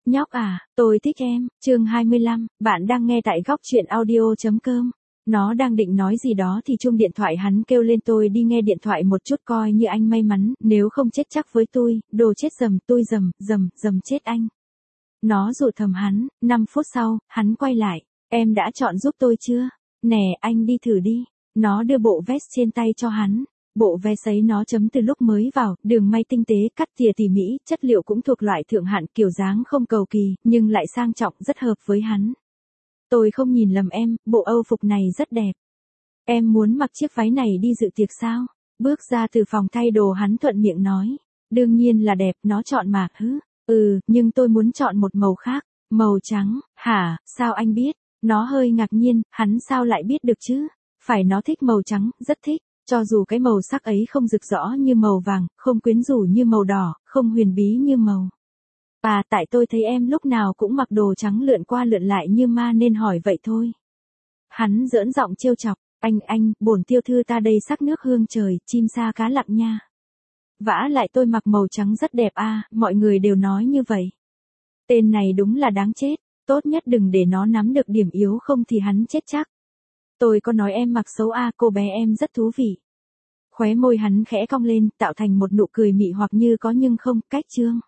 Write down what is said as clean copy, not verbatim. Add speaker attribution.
Speaker 1: Nhóc à, tôi thích em, chương 25, bạn đang nghe tại góc truyện audio.com. Nó đang định nói gì đó thì chuông điện thoại hắn kêu lên, tôi đi nghe điện thoại một chút coi như anh may mắn, nếu không chết chắc với tôi, đồ chết dầm, tôi dầm chết anh. Nó dụ thầm hắn, 5 phút sau, hắn quay lại, em đã chọn giúp tôi chưa? Nè, anh đi thử đi. Nó đưa bộ vest trên tay cho hắn. Bộ vest ấy nó chấm từ lúc mới vào, đường may tinh tế, cắt tỉa tỉ mỉ, chất liệu cũng thuộc loại thượng hạng, kiểu dáng không cầu kỳ, nhưng lại sang trọng, rất hợp với hắn. Tôi không nhìn lầm em, bộ Âu phục này rất đẹp. Em muốn mặc chiếc váy này đi dự tiệc sao? Bước ra từ phòng thay đồ hắn thuận miệng nói. Đương nhiên là đẹp, nó chọn mà, nhưng tôi muốn chọn một màu khác, màu trắng. Hả, sao anh biết? Nó hơi ngạc nhiên, hắn sao lại biết được chứ? Phải, nó thích màu trắng, rất thích. Cho dù cái màu sắc ấy không rực rỡ như màu vàng, không quyến rũ như màu đỏ, không huyền bí như màu. À, tại tôi thấy em lúc nào cũng mặc đồ trắng lượn qua lượn lại như ma nên hỏi vậy thôi. Hắn giỡn giọng trêu chọc, anh, bổn tiêu thư ta đây sắc nước hương trời, chim sa cá lặng nha. Vả lại tôi mặc màu trắng rất đẹp à, mọi người đều nói như vậy. Tên này đúng là đáng chết, tốt nhất đừng để nó nắm được điểm yếu không thì hắn chết chắc. Tôi có nói em mặc xấu à, cô bé em rất thú vị. Khóe môi hắn khẽ cong lên, tạo thành một nụ cười mị hoặc như có nhưng không, cách chương.